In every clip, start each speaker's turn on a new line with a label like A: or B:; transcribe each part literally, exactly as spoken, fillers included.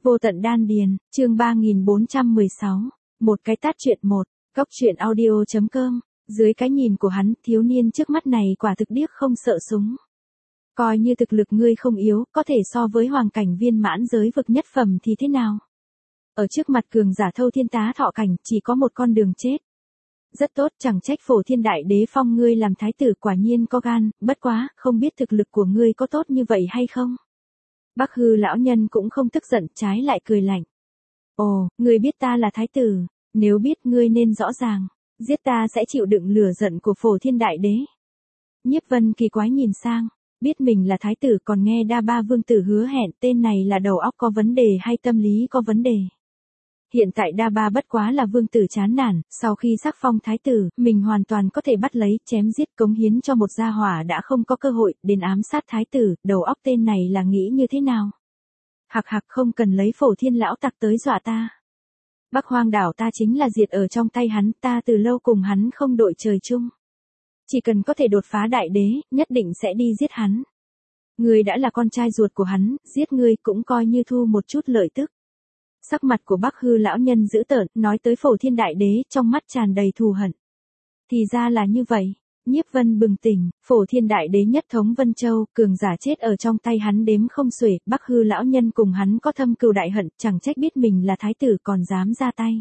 A: Vô tận đan điền, chương ba nghìn bốn trăm mười sáu. Một cái tát chuyện một, Cốc truyện audio chấm com. Dưới cái nhìn của hắn, thiếu niên trước mắt này quả thực điếc không sợ súng. Coi như thực lực ngươi không yếu, có thể so với hoàng cảnh viên mãn giới vực nhất phẩm thì thế nào? Ở trước mặt cường giả thâu thiên tá thọ cảnh, chỉ có một con đường chết. Rất tốt, chẳng trách Phổ Thiên Đại Đế phong ngươi làm thái tử, quả nhiên có gan, bất quá, không biết thực lực của ngươi có tốt như vậy hay không? Bắc Hư lão nhân cũng không tức giận, trái lại cười lạnh. Ồ, ngươi biết ta là thái tử, nếu biết ngươi nên rõ ràng, giết ta sẽ chịu đựng lửa giận của Phổ Thiên Đại Đế. Nhiếp Vân kỳ quái nhìn sang, biết mình là thái tử còn nghe Đa Ba vương tử hứa hẹn, tên này là đầu óc có vấn đề hay tâm lý có vấn đề. Hiện tại Đa Ba bất quá là vương tử chán nản, sau khi sắc phong thái tử, mình hoàn toàn có thể bắt lấy, chém giết, cống hiến cho một gia hỏa đã không có cơ hội, đến ám sát thái tử, đầu óc tên này là nghĩ như thế nào? Hạc hạc, không cần lấy Phổ Thiên lão tặc tới dọa ta. Bắc Hoang đảo ta chính là diệt ở trong tay hắn, ta từ lâu cùng hắn không đội trời chung. Chỉ cần có thể đột phá đại đế, nhất định sẽ đi giết hắn. Ngươi đã là con trai ruột của hắn, giết ngươi cũng coi như thu một chút lợi tức. Sắc mặt của Bắc Hư lão nhân dữ tợn, nói tới Phổ Thiên Đại Đế, trong mắt tràn đầy thù hận. Thì ra là như vậy. Nhiếp Vân bừng tỉnh, Phổ Thiên Đại Đế nhất thống Vân Châu, cường giả chết ở trong tay hắn đếm không xuể, Bắc Hư lão nhân cùng hắn có thâm cừu đại hận, chẳng trách biết mình là thái tử còn dám ra tay.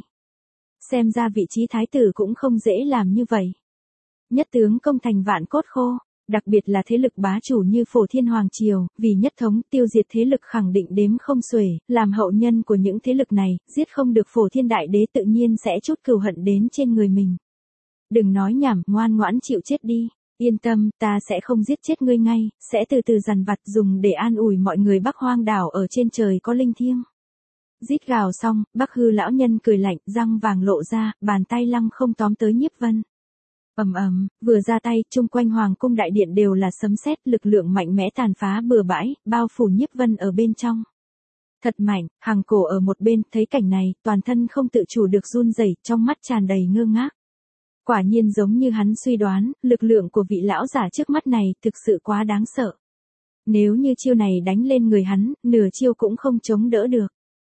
A: Xem ra vị trí thái tử cũng không dễ làm như vậy. Nhất tướng công thành vạn cốt khô. Đặc biệt là thế lực bá chủ như Phổ Thiên Hoàng Triều, vì nhất thống tiêu diệt thế lực khẳng định đếm không xuể, làm hậu nhân của những thế lực này, giết không được Phổ Thiên Đại Đế tự nhiên sẽ chút cừu hận đến trên người mình. Đừng nói nhảm, ngoan ngoãn chịu chết đi, yên tâm, ta sẽ không giết chết ngươi ngay, sẽ từ từ dằn vặt dùng để an ủi mọi người Bắc Hoang đảo ở trên trời có linh thiêng. Rít gào xong, Bắc Hư lão nhân cười lạnh, răng vàng lộ ra, bàn tay lăng không tóm tới Nhiếp Vân. Ầm ầm, vừa ra tay, chung quanh hoàng cung đại điện đều là sấm sét, lực lượng mạnh mẽ tàn phá bừa bãi, bao phủ Nhiếp Vân ở bên trong. Thật mạnh, Hằng Cổ ở một bên, thấy cảnh này, toàn thân không tự chủ được run rẩy, trong mắt tràn đầy ngơ ngác. Quả nhiên giống như hắn suy đoán, lực lượng của vị lão giả trước mắt này thực sự quá đáng sợ. Nếu như chiêu này đánh lên người hắn, nửa chiêu cũng không chống đỡ được.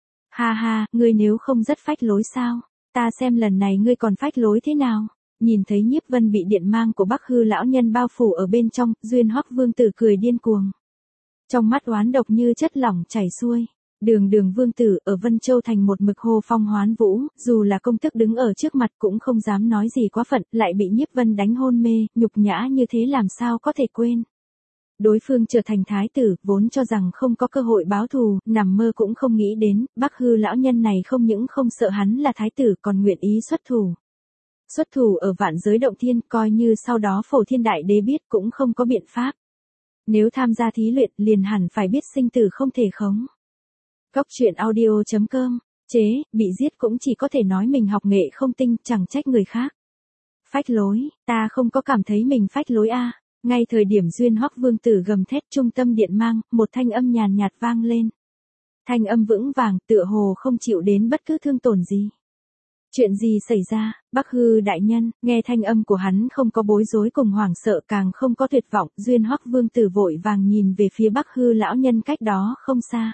A: Ha ha, ngươi nếu không rất phách lối sao? Ta xem lần này ngươi còn phách lối thế nào? Nhìn thấy Nhiếp Vân bị điện mang của Bắc Hư lão nhân bao phủ ở bên trong, Duyên Hoắc vương tử cười điên cuồng. Trong mắt oán độc như chất lỏng chảy xuôi. Đường Đường vương tử ở Vân Châu thành một mực hô phong hoán vũ, dù là công tước đứng ở trước mặt cũng không dám nói gì quá phận, lại bị Nhiếp Vân đánh hôn mê, nhục nhã như thế làm sao có thể quên. Đối phương trở thành thái tử, vốn cho rằng không có cơ hội báo thù, nằm mơ cũng không nghĩ đến, Bắc Hư lão nhân này không những không sợ hắn là thái tử còn nguyện ý xuất thủ. Xuất thủ ở vạn giới động thiên, coi như sau đó Phổ Thiên Đại Đế biết cũng không có biện pháp. Nếu tham gia thí luyện liền hẳn phải biết sinh tử không thể khống. Cốc truyện audio chấm com, chế, bị giết cũng chỉ có thể nói mình học nghệ không tinh, chẳng trách người khác. Phách lối, ta không có cảm thấy mình phách lối a. Ngay thời điểm Duyên Hoắc vương tử gầm thét, trung tâm điện mang, một thanh âm nhàn nhạt vang lên. Thanh âm vững vàng, tựa hồ không chịu đến bất cứ thương tổn gì. Chuyện gì xảy ra? Bắc Hư đại nhân, nghe thanh âm của hắn không có bối rối cùng hoảng sợ, càng không có tuyệt vọng, Duyên Hoắc vương tử vội vàng nhìn về phía Bắc Hư lão nhân cách đó không xa.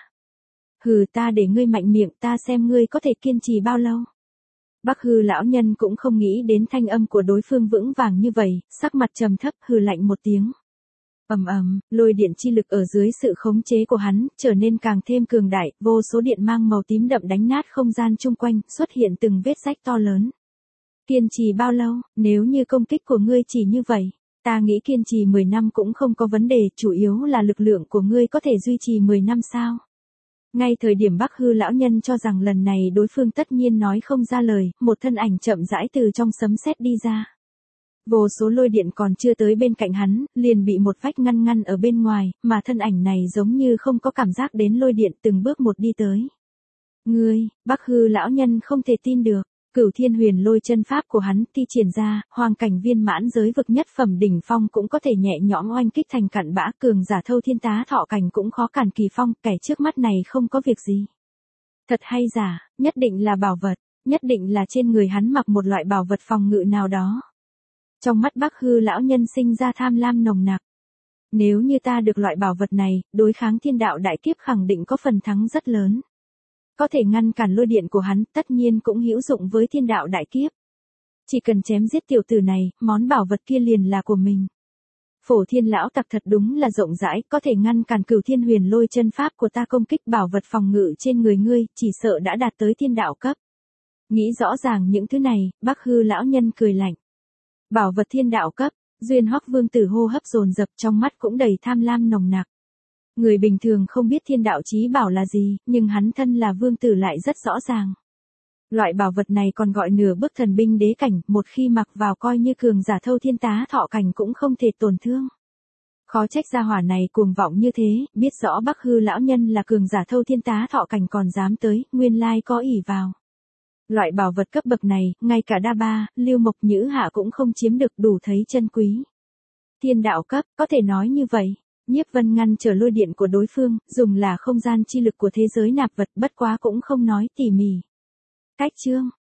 A: Hừ, ta để ngươi mạnh miệng, ta xem ngươi có thể kiên trì bao lâu. Bắc Hư lão nhân cũng không nghĩ đến thanh âm của đối phương vững vàng như vậy, sắc mặt trầm thấp, hừ lạnh một tiếng. Ầm ầm, lôi điện chi lực ở dưới sự khống chế của hắn, trở nên càng thêm cường đại, vô số điện mang màu tím đậm đánh nát không gian chung quanh, xuất hiện từng vết rách to lớn. Kiên trì bao lâu, nếu như công kích của ngươi chỉ như vậy, ta nghĩ kiên trì mười năm cũng không có vấn đề, chủ yếu là lực lượng của ngươi có thể duy trì mười năm sao? Ngay thời điểm Bắc Hư lão nhân cho rằng lần này đối phương tất nhiên nói không ra lời, một thân ảnh chậm rãi từ trong sấm sét đi ra. Vô số lôi điện còn chưa tới bên cạnh hắn, liền bị một vách ngăn ngăn ở bên ngoài, mà thân ảnh này giống như không có cảm giác đến lôi điện, từng bước một đi tới. Ngươi, Bắc Hư lão nhân không thể tin được, Cửu Thiên Huyền Lôi chân pháp của hắn thi triển ra, hoàng cảnh viên mãn giới vực nhất phẩm đỉnh phong cũng có thể nhẹ nhõm oanh kích thành cặn bã, cường giả thâu thiên tá thọ cảnh cũng khó cản kỳ phong, kẻ trước mắt này không có việc gì. Thật hay giả, nhất định là bảo vật, nhất định là trên người hắn mặc một loại bảo vật phòng ngự nào đó. Trong mắt Bắc Hư lão nhân sinh ra tham lam nồng nặc. Nếu như ta được loại bảo vật này, đối kháng thiên đạo đại kiếp khẳng định có phần thắng rất lớn. có thể ngăn cản lôi điện của hắn, tất nhiên cũng hữu dụng với thiên đạo đại kiếp. Chỉ cần chém giết tiểu tử này, món bảo vật kia liền là của mình. Phổ Thiên lão tặc thật đúng là rộng rãi, có thể ngăn cản Cửu Thiên Huyền Lôi chân pháp của ta công kích bảo vật phòng ngự trên người ngươi, chỉ sợ đã đạt tới thiên đạo cấp. Nghĩ rõ ràng những thứ này, Bắc Hư lão nhân cười lạnh. Bảo vật thiên đạo cấp, Duyên Hoắc Vương tử hô hấp dồn dập, trong mắt cũng đầy tham lam nồng nặc. Người bình thường không biết thiên đạo chí bảo là gì, nhưng hắn thân là vương tử lại rất rõ ràng. Loại bảo vật này còn gọi nửa bước thần binh đế cảnh, một khi mặc vào coi như cường giả thâu thiên tá thọ cảnh cũng không thể tổn thương. Khó trách gia hỏa này cuồng vọng như thế, biết rõ Bắc Hư lão nhân là cường giả thâu thiên tá thọ cảnh còn dám tới, nguyên lai có ỷ vào. Loại bảo vật cấp bậc này, ngay cả Đa Ba, Lưu Mộc Nhữ Hạ cũng không chiếm được, đủ thấy chân quý. Thiên đạo cấp, có thể nói như vậy. Nhiếp Vân ngăn trở lôi điện của đối phương, dùng là không gian chi lực của thế giới nạp vật, bất quá cũng không nói tỉ mỉ. Cách chương